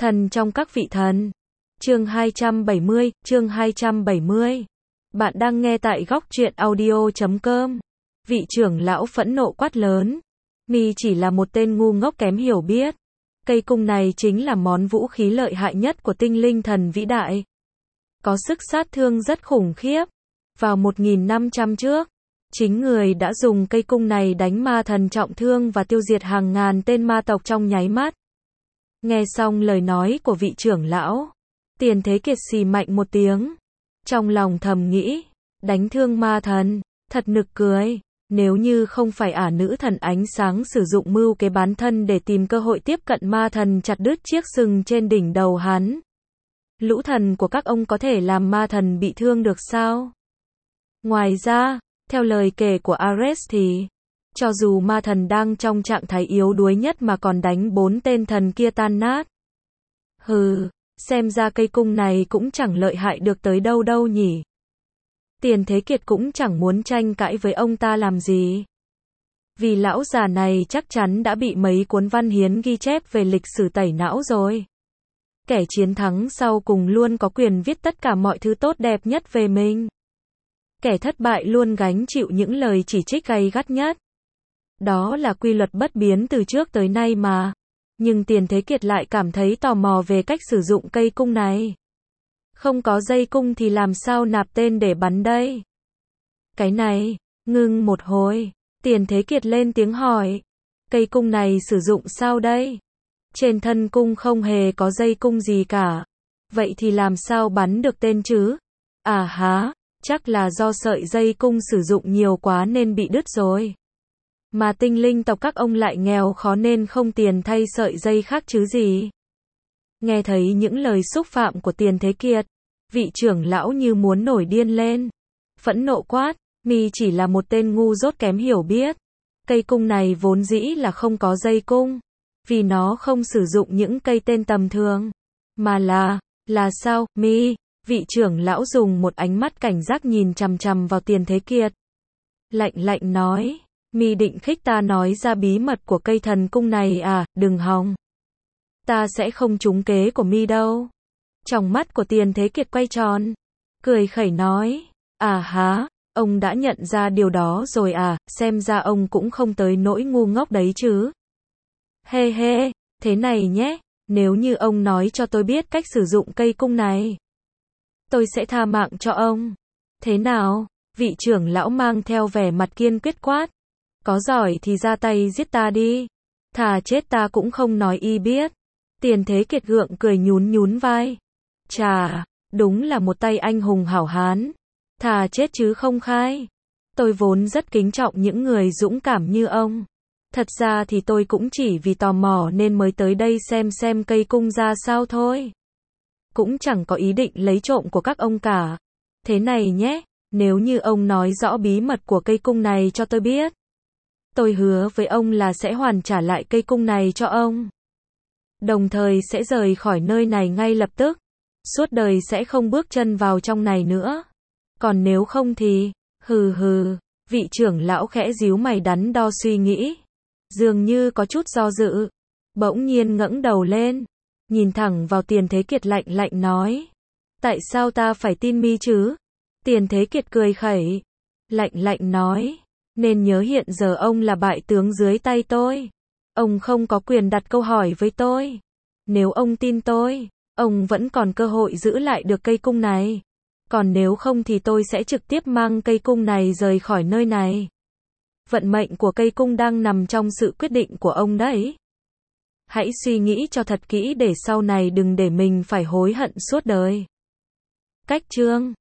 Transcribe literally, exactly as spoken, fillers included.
Thần trong các vị thần. Chương hai trăm bảy mươi, chương hai trăm bảy mươi. Bạn đang nghe tại góc truyện audio chấm com. Vị trưởng lão phẫn nộ quát lớn. Mi chỉ là một tên ngu ngốc kém hiểu biết. Cây cung này chính là món vũ khí lợi hại nhất của tinh linh thần vĩ đại. Có sức sát thương rất khủng khiếp. Vào một nghìn năm trăm trước, chính người đã dùng cây cung này đánh ma thần trọng thương và tiêu diệt hàng ngàn tên ma tộc trong nháy mắt. Nghe xong lời nói của vị trưởng lão, Tiền Thế Kiệt xì mạnh một tiếng. Trong lòng thầm nghĩ, đánh thương ma thần, thật nực cười. Nếu như không phải ả nữ thần ánh sáng sử dụng mưu kế bán thân để tìm cơ hội tiếp cận ma thần chặt đứt chiếc sừng trên đỉnh đầu hắn. Lũ thần của các ông có thể làm ma thần bị thương được sao? Ngoài ra, theo lời kể của Ares thì, cho dù ma thần đang trong trạng thái yếu đuối nhất mà còn đánh bốn tên thần kia tan nát. Hừ, xem ra cây cung này cũng chẳng lợi hại được tới đâu đâu nhỉ. Tiền Thế Kiệt cũng chẳng muốn tranh cãi với ông ta làm gì. Vì lão già này chắc chắn đã bị mấy cuốn văn hiến ghi chép về lịch sử tẩy não rồi. Kẻ chiến thắng sau cùng luôn có quyền viết tất cả mọi thứ tốt đẹp nhất về mình. Kẻ thất bại luôn gánh chịu những lời chỉ trích gay gắt nhất. Đó là quy luật bất biến từ trước tới nay mà. Nhưng Tiền Thế Kiệt lại cảm thấy tò mò về cách sử dụng cây cung này. Không có dây cung thì làm sao nạp tên để bắn đây? Cái này, ngưng một hồi, Tiền Thế Kiệt lên tiếng hỏi. Cây cung này sử dụng sao đây? Trên thân cung không hề có dây cung gì cả. Vậy thì làm sao bắn được tên chứ? À há, chắc là do sợi dây cung sử dụng nhiều quá nên bị đứt rồi. Mà tinh linh tộc các ông lại nghèo khó nên không tiền thay sợi dây khác chứ gì. Nghe thấy những lời xúc phạm của Tiền Thế Kiệt, vị trưởng lão như muốn nổi điên lên. Phẫn nộ quát, mi chỉ là một tên ngu dốt kém hiểu biết. Cây cung này vốn dĩ là không có dây cung. Vì nó không sử dụng những cây tên tầm thường. Mà là, là sao, mi? Vị trưởng lão dùng một ánh mắt cảnh giác nhìn chằm chằm vào Tiền Thế Kiệt. Lạnh lạnh nói, mi định khích ta nói ra bí mật của cây thần cung này à, đừng hòng. Ta sẽ không trúng kế của mi đâu. Trong mắt của Tiền Thế Kiệt quay tròn. Cười khẩy nói, à há, ông đã nhận ra điều đó rồi à, xem ra ông cũng không tới nỗi ngu ngốc đấy chứ. Hê hê, thế này nhé, nếu như ông nói cho tôi biết cách sử dụng cây cung này, tôi sẽ tha mạng cho ông. Thế nào? Vị trưởng lão mang theo vẻ mặt kiên quyết quát. Có giỏi thì ra tay giết ta đi. Thà chết ta cũng không nói y biết. Tiền Thế Kiệt gượng cười nhún nhún vai. Chà, đúng là một tay anh hùng hảo hán. Thà chết chứ không khai. Tôi vốn rất kính trọng những người dũng cảm như ông. Thật ra thì tôi cũng chỉ vì tò mò nên mới tới đây xem xem cây cung ra sao thôi. Cũng chẳng có ý định lấy trộm của các ông cả. Thế này nhé, nếu như ông nói rõ bí mật của cây cung này cho tôi biết, tôi hứa với ông là sẽ hoàn trả lại cây cung này cho ông. Đồng thời sẽ rời khỏi nơi này ngay lập tức. Suốt đời sẽ không bước chân vào trong này nữa. Còn nếu không thì, hừ hừ, vị trưởng lão khẽ díu mày đắn đo suy nghĩ. Dường như có chút do dự. Bỗng nhiên ngẩng đầu lên. Nhìn thẳng vào Tiền Thế Kiệt lạnh lạnh nói. Tại sao ta phải tin mi chứ? Tiền Thế Kiệt cười khẩy. Lạnh lạnh nói. Nên nhớ hiện giờ ông là bại tướng dưới tay tôi. Ông không có quyền đặt câu hỏi với tôi. Nếu ông tin tôi, ông vẫn còn cơ hội giữ lại được cây cung này. Còn nếu không thì tôi sẽ trực tiếp mang cây cung này rời khỏi nơi này. Vận mệnh của cây cung đang nằm trong sự quyết định của ông đấy. Hãy suy nghĩ cho thật kỹ để sau này đừng để mình phải hối hận suốt đời. Cách chương